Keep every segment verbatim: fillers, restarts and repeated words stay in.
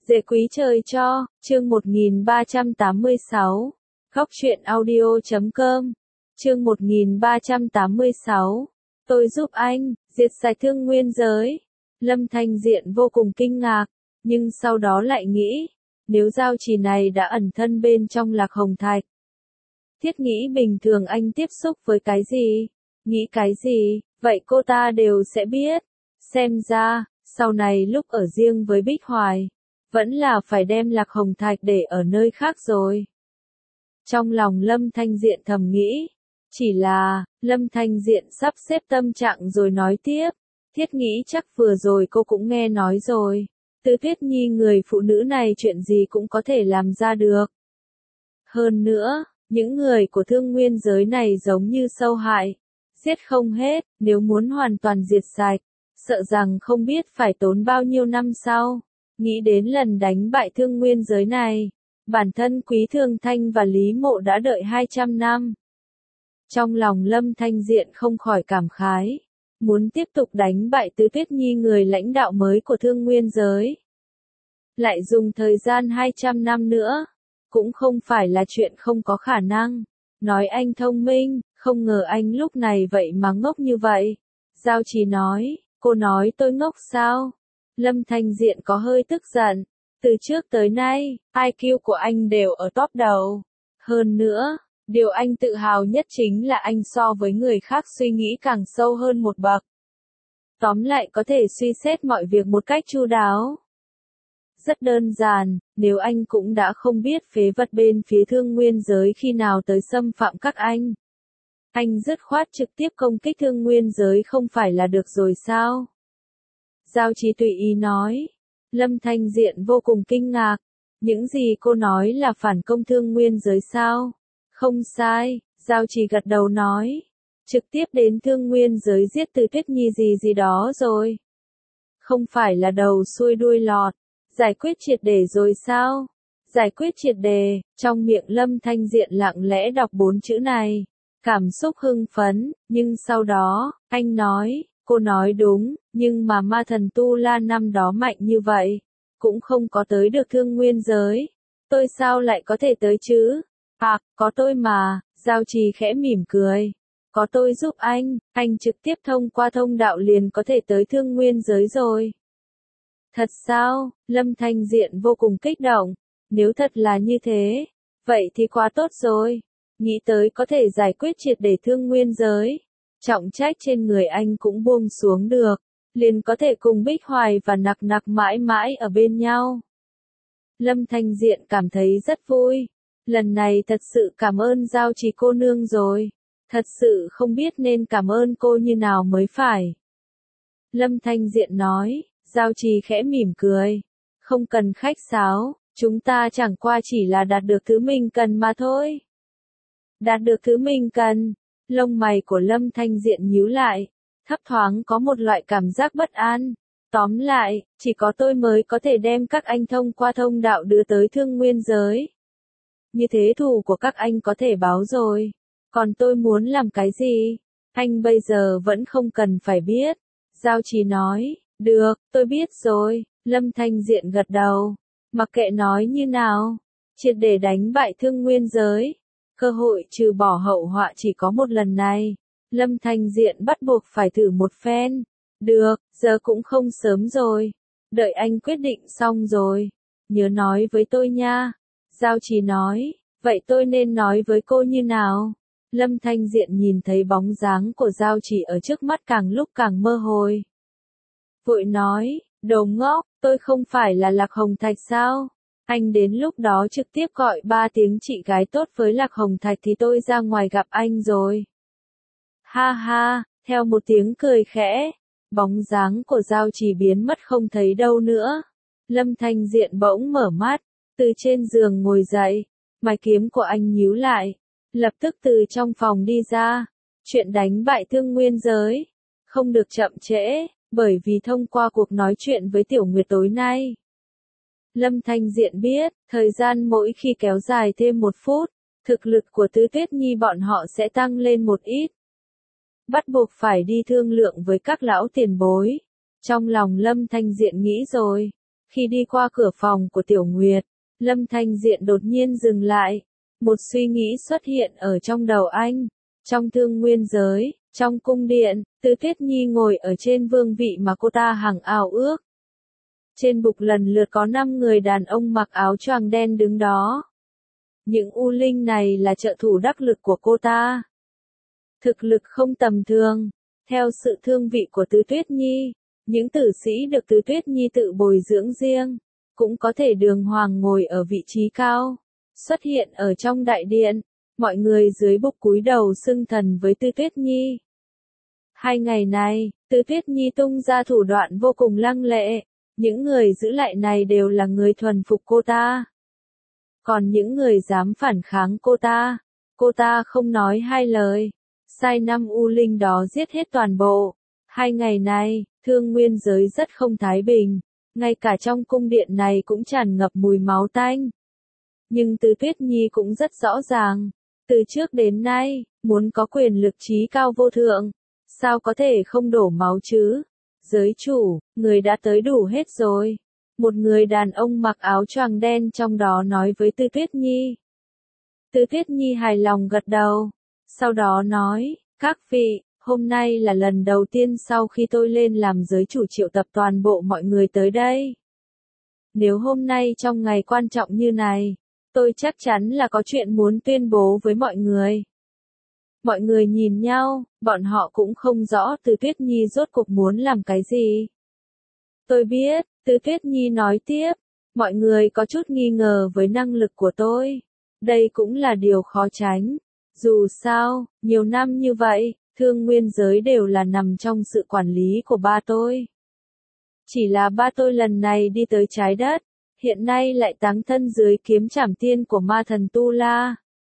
Dễ quý trời cho, chương một nghìn ba trăm tám mươi sáu. Góc truyện audio chấm com. Chương một nghìn ba trăm tám mươi sáu. Tôi giúp anh, diệt sạch thương nguyên giới. Lâm Thanh Diện vô cùng kinh ngạc, nhưng sau đó lại nghĩ, nếu giao trì này đã ẩn thân bên trong Lạc Hồng Thạch. Thiết nghĩ bình thường anh tiếp xúc với cái gì, nghĩ cái gì, vậy cô ta đều sẽ biết. Xem ra, sau này lúc ở riêng với Bích Hoài, vẫn là phải đem Lạc Hồng Thạch để ở nơi khác rồi. Trong lòng Lâm Thanh Diện thầm nghĩ, chỉ là, Lâm Thanh Diện sắp xếp tâm trạng rồi nói tiếp, thiết nghĩ chắc vừa rồi cô cũng nghe nói rồi, Tư Tuyết Nhi người phụ nữ này chuyện gì cũng có thể làm ra được. Hơn nữa, những người của thương nguyên giới này giống như sâu hại, giết không hết, nếu muốn hoàn toàn diệt sạch, sợ rằng không biết phải tốn bao nhiêu năm sau. Nghĩ đến lần đánh bại thương nguyên giới này, bản thân Quý Thường Thanh và Lý Mộ đã đợi hai trăm năm. Trong lòng Lâm Thanh Diện không khỏi cảm khái, muốn tiếp tục đánh bại Tứ Tuyết Nhi người lãnh đạo mới của thương nguyên giới. Lại dùng thời gian hai trăm năm nữa, cũng không phải là chuyện không có khả năng. Nói anh thông minh, không ngờ anh lúc này vậy mà ngốc như vậy. Giao Trì nói, cô nói tôi ngốc sao? Lâm Thanh Diện có hơi tức giận, từ trước tới nay, i kiu của anh đều ở top đầu. Hơn nữa, điều anh tự hào nhất chính là anh so với người khác suy nghĩ càng sâu hơn một bậc. Tóm lại có thể suy xét mọi việc một cách chu đáo. Rất đơn giản, nếu anh cũng đã không biết phế vật bên phía thương nguyên giới khi nào tới xâm phạm các anh. Anh dứt khoát trực tiếp công kích thương nguyên giới không phải là được rồi sao? Giao Trì tùy ý nói. Lâm Thanh Diện vô cùng kinh ngạc. Những gì cô nói là phản công thương nguyên giới sao? Không sai, Giao Trì gật đầu nói. Trực tiếp đến thương nguyên giới giết Từ Tuyết Nhi gì gì đó rồi. Không phải là đầu xuôi đuôi lọt. Giải quyết triệt để rồi sao? Giải quyết triệt đề, trong miệng Lâm Thanh Diện lặng lẽ đọc bốn chữ này. Cảm xúc hưng phấn, nhưng sau đó, anh nói, cô nói đúng, nhưng mà ma thần Tu La năm đó mạnh như vậy, cũng không có tới được thương nguyên giới. Tôi sao lại có thể tới chứ? À, có tôi mà, Giao Trì khẽ mỉm cười. Có tôi giúp anh, anh trực tiếp thông qua thông đạo liền có thể tới thương nguyên giới rồi. Thật sao? Lâm Thanh Diện vô cùng kích động. Nếu thật là như thế, vậy thì quá tốt rồi. Nghĩ tới có thể giải quyết triệt để thương nguyên giới. Trọng trách trên người anh cũng buông xuống được. Liền có thể cùng Bích Hoài và Nặc Nặc mãi mãi ở bên nhau. Lâm Thanh Diện cảm thấy rất vui. Lần này thật sự cảm ơn Giao Trì cô nương rồi. Thật sự không biết nên cảm ơn cô như nào mới phải. Lâm Thanh Diện nói. Giao Trì khẽ mỉm cười. Không cần khách sáo, chúng ta chẳng qua chỉ là đạt được thứ mình cần mà thôi. Đạt được thứ mình cần. Lông mày của Lâm Thanh Diện nhíu lại, thấp thoáng có một loại cảm giác bất an. Tóm lại, chỉ có tôi mới có thể đem các anh thông qua thông đạo đưa tới thương nguyên giới. Như thế thù của các anh có thể báo rồi. Còn tôi muốn làm cái gì? Anh bây giờ vẫn không cần phải biết. Giao Trì nói. Được, tôi biết rồi, Lâm Thanh Diện gật đầu. Mặc kệ nói như nào, triệt để đánh bại thương nguyên giới. Cơ hội trừ bỏ hậu họa chỉ có một lần này. Lâm Thanh Diện bắt buộc phải thử một phen. Được, giờ cũng không sớm rồi. Đợi anh quyết định xong rồi. Nhớ nói với tôi nha. Giao Trì nói, vậy tôi nên nói với cô như nào? Lâm Thanh Diện nhìn thấy bóng dáng của Giao Trì ở trước mắt càng lúc càng mơ hồi. Vội nói, đồ ngốc, tôi không phải là Lạc Hồng Thạch sao? Anh đến lúc đó trực tiếp gọi ba tiếng chị gái tốt với Lạc Hồng Thạch thì tôi ra ngoài gặp anh rồi. Ha ha, theo một tiếng cười khẽ, bóng dáng của Giao Trì biến mất không thấy đâu nữa. Lâm Thanh Diện bỗng mở mắt, từ trên giường ngồi dậy, mày kiếm của anh nhíu lại, lập tức từ trong phòng đi ra. Chuyện đánh bại thương nguyên giới, không được chậm trễ. Bởi vì thông qua cuộc nói chuyện với Tiểu Nguyệt tối nay, Lâm Thanh Diện biết, thời gian mỗi khi kéo dài thêm một phút, thực lực của Tứ Tuyết Nhi bọn họ sẽ tăng lên một ít. Bắt buộc phải đi thương lượng với các lão tiền bối. Trong lòng Lâm Thanh Diện nghĩ rồi, Khi đi qua cửa phòng của Tiểu Nguyệt, Lâm Thanh Diện đột nhiên dừng lại. Một suy nghĩ xuất hiện ở trong đầu anh. Trong thương nguyên giới, trong cung điện, Từ Tuyết Nhi ngồi ở trên vương vị mà cô ta hằng ao ước. Trên bục lần lượt có năm người đàn ông mặc áo choàng đen đứng đó. Những u linh này là trợ thủ đắc lực của cô ta. Thực lực không tầm thường. Theo sự thương vị của Từ Tuyết Nhi, những tử sĩ được Từ Tuyết Nhi tự bồi dưỡng riêng, cũng có thể đường hoàng ngồi ở vị trí cao, xuất hiện ở trong đại điện. Mọi người dưới bục cúi đầu xưng thần với Từ Tuyết Nhi. Hai ngày này, Từ Tuyết Nhi tung ra thủ đoạn vô cùng lăng lệ. Những người giữ lại này đều là người thuần phục cô ta. Còn những người dám phản kháng cô ta, cô ta không nói hai lời. Sai năm u linh đó giết hết toàn bộ. Hai ngày này, thương nguyên giới rất không thái bình. Ngay cả trong cung điện này cũng tràn ngập mùi máu tanh. Nhưng Từ Tuyết Nhi cũng rất rõ ràng. Từ trước đến nay, muốn có quyền lực trí cao vô thượng, sao có thể không đổ máu chứ? Giới chủ, người đã tới đủ hết rồi. Một người đàn ông mặc áo choàng đen trong đó nói với Từ Tuyết Nhi. Từ Tuyết Nhi hài lòng gật đầu. Sau đó nói, các vị, hôm nay là lần đầu tiên sau khi tôi lên làm giới chủ triệu tập toàn bộ mọi người tới đây. Nếu hôm nay trong ngày quan trọng như này, tôi chắc chắn là có chuyện muốn tuyên bố với mọi người. Mọi người nhìn nhau, bọn họ cũng không rõ Từ Tuyết Nhi rốt cuộc muốn làm cái gì. Tôi biết, Từ Tuyết Nhi nói tiếp, mọi người có chút nghi ngờ với năng lực của tôi. Đây cũng là điều khó tránh. Dù sao, nhiều năm như vậy, thương nguyên giới đều là nằm trong sự quản lý của ba tôi. Chỉ là ba tôi lần này đi tới trái đất, hiện nay lại táng thân dưới kiếm trảm tiên của ma thần Tu La.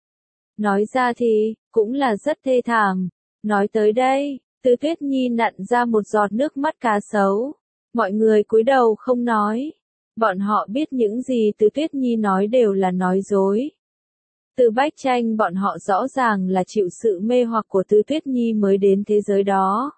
Nói ra thì, cũng là rất thê thảm. Nói tới đây, Từ Tuyết Nhi nặn ra một giọt nước mắt cá sấu. Mọi người cúi đầu không nói. Bọn họ biết những gì Từ Tuyết Nhi nói đều là nói dối. Từ Bách Tranh bọn họ rõ ràng là chịu sự mê hoặc của Từ Tuyết Nhi mới đến thế giới đó.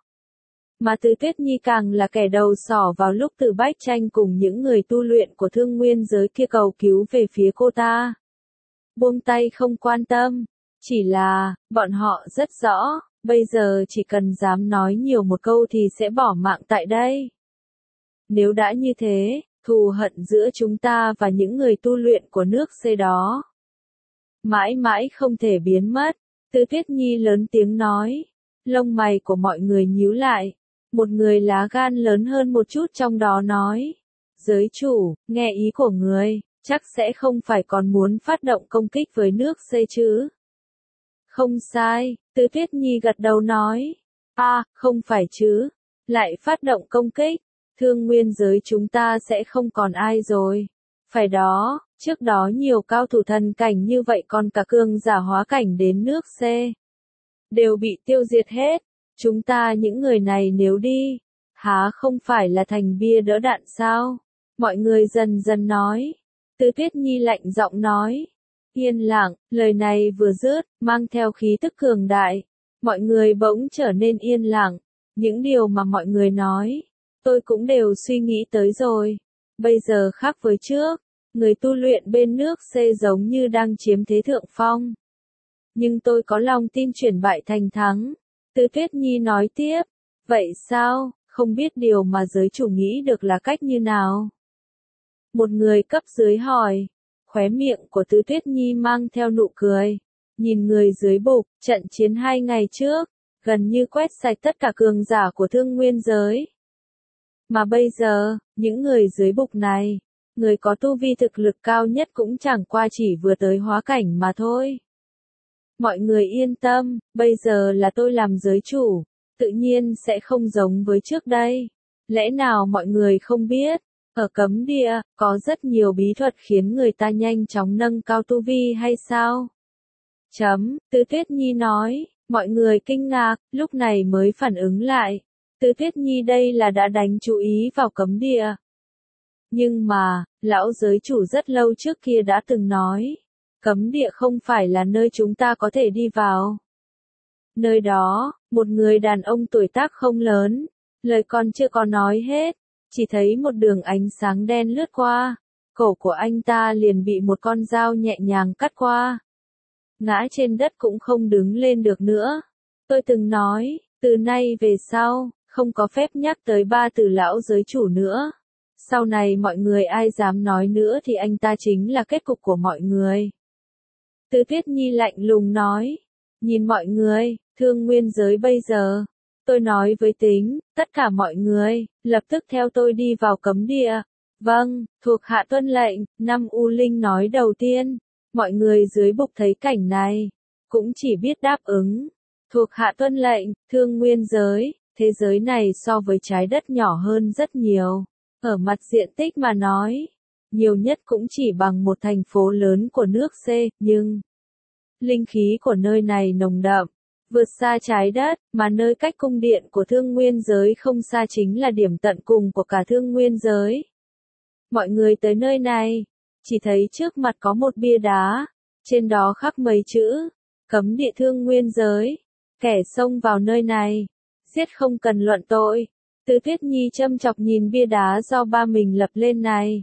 Mà Từ Tuyết Nhi càng là kẻ đầu sỏ vào lúc Từ Bách Tranh cùng những người tu luyện của thương nguyên giới kia cầu cứu về phía cô ta. Buông tay không quan tâm. Chỉ là, bọn họ rất rõ, bây giờ chỉ cần dám nói nhiều một câu thì sẽ bỏ mạng tại đây. Nếu đã như thế, thù hận giữa chúng ta và những người tu luyện của nước C đó mãi mãi không thể biến mất. Từ Tuyết Nhi lớn tiếng nói. Lông mày của mọi người nhíu lại. Một người lá gan lớn hơn một chút trong đó nói. Giới chủ, nghe ý của người, chắc sẽ không phải còn muốn phát động công kích với nước C chứ? Không sai, Từ Tuyết Nhi gật đầu nói. À, không phải chứ. Lại phát động công kích. Thương nguyên giới chúng ta sẽ không còn ai rồi. Phải đó, trước đó nhiều cao thủ thần cảnh như vậy còn cả cường giả hóa cảnh đến nước C. Đều bị tiêu diệt hết. Chúng ta những người này nếu đi, há không phải là thành bia đỡ đạn sao? Mọi người dần dần nói. Từ Tuyết Nhi lạnh giọng nói. Yên lặng, lời này vừa dứt, mang theo khí tức cường đại. Mọi người bỗng trở nên yên lặng. Những điều mà mọi người nói, tôi cũng đều suy nghĩ tới rồi. Bây giờ khác với trước, người tu luyện bên nước C giống như đang chiếm thế thượng phong. Nhưng tôi có lòng tin chuyển bại thành thắng. Từ Tuyết Nhi nói tiếp. Vậy sao, không biết điều mà giới chủ nghĩ được là cách như nào? Một người cấp dưới hỏi. Khóe miệng của Từ Tuyết Nhi mang theo nụ cười. Nhìn người dưới bục, trận chiến hai ngày trước, gần như quét sạch tất cả cường giả của thương nguyên giới. Mà bây giờ, những người dưới bục này, người có tu vi thực lực cao nhất cũng chẳng qua chỉ vừa tới hóa cảnh mà thôi. Mọi người yên tâm, bây giờ là tôi làm giới chủ, tự nhiên sẽ không giống với trước đây. Lẽ nào mọi người không biết, ở cấm địa, có rất nhiều bí thuật khiến người ta nhanh chóng nâng cao tu vi hay sao? Chấm, Từ Tuyết Nhi nói, mọi người kinh ngạc, lúc này mới phản ứng lại. Từ Tuyết Nhi đây là đã đánh chú ý vào cấm địa. Nhưng mà, lão giới chủ rất lâu trước kia đã từng nói, cấm địa không phải là nơi chúng ta có thể đi vào. Nơi đó, một người đàn ông tuổi tác không lớn, lời còn chưa có nói hết, chỉ thấy một đường ánh sáng đen lướt qua, cổ của anh ta liền bị một con dao nhẹ nhàng cắt qua. Ngã trên đất cũng không đứng lên được nữa. Tôi từng nói, từ nay về sau, không có phép nhắc tới ba từ lão giới chủ nữa. Sau này mọi người ai dám nói nữa thì anh ta chính là kết cục của mọi người. Từ Tuyết Nhi lạnh lùng nói, nhìn mọi người, Thương Nguyên giới bây giờ. Tôi nói với Tính, tất cả mọi người, lập tức theo tôi đi vào cấm địa. Vâng, thuộc hạ tuân lệnh, năm U Linh nói đầu tiên. Mọi người dưới bục thấy cảnh này, cũng chỉ biết đáp ứng. Thuộc hạ tuân lệnh, Thương Nguyên giới, thế giới này so với trái đất nhỏ hơn rất nhiều. Ở mặt diện tích mà nói, nhiều nhất cũng chỉ bằng một thành phố lớn của nước C, nhưng linh khí của nơi này nồng đậm, vượt xa trái đất, mà nơi cách cung điện của Thương Nguyên giới không xa chính là điểm tận cùng của cả Thương Nguyên giới. Mọi người tới nơi này, chỉ thấy trước mặt có một bia đá, trên đó khắc mấy chữ, cấm địa Thương Nguyên giới, kẻ xông vào nơi này, giết không cần luận tội. Từ Tuyết Nhi châm chọc nhìn bia đá do ba mình lập lên này.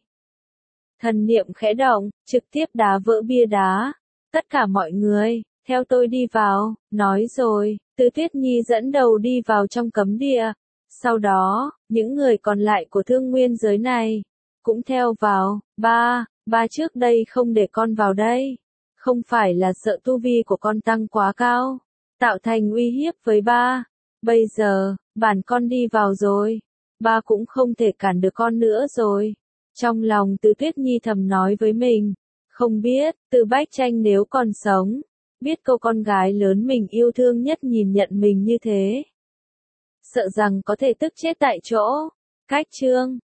Thần niệm khẽ động, trực tiếp đá vỡ bia đá. Tất cả mọi người, theo tôi đi vào, nói rồi, Từ Tuyết Nhi dẫn đầu đi vào trong cấm địa. Sau đó, những người còn lại của Thương Nguyên giới này, cũng theo vào. Ba, ba trước đây không để con vào đây. Không phải là sợ tu vi của con tăng quá cao, tạo thành uy hiếp với ba. Bây giờ, bản con đi vào rồi, ba cũng không thể cản được con nữa rồi. Trong lòng Từ Tuyết Nhi thầm nói với mình, không biết, Từ Bách Tranh nếu còn sống, biết cô con gái lớn mình yêu thương nhất nhìn nhận mình như thế. Sợ rằng có thể tức chết tại chỗ. Cách chương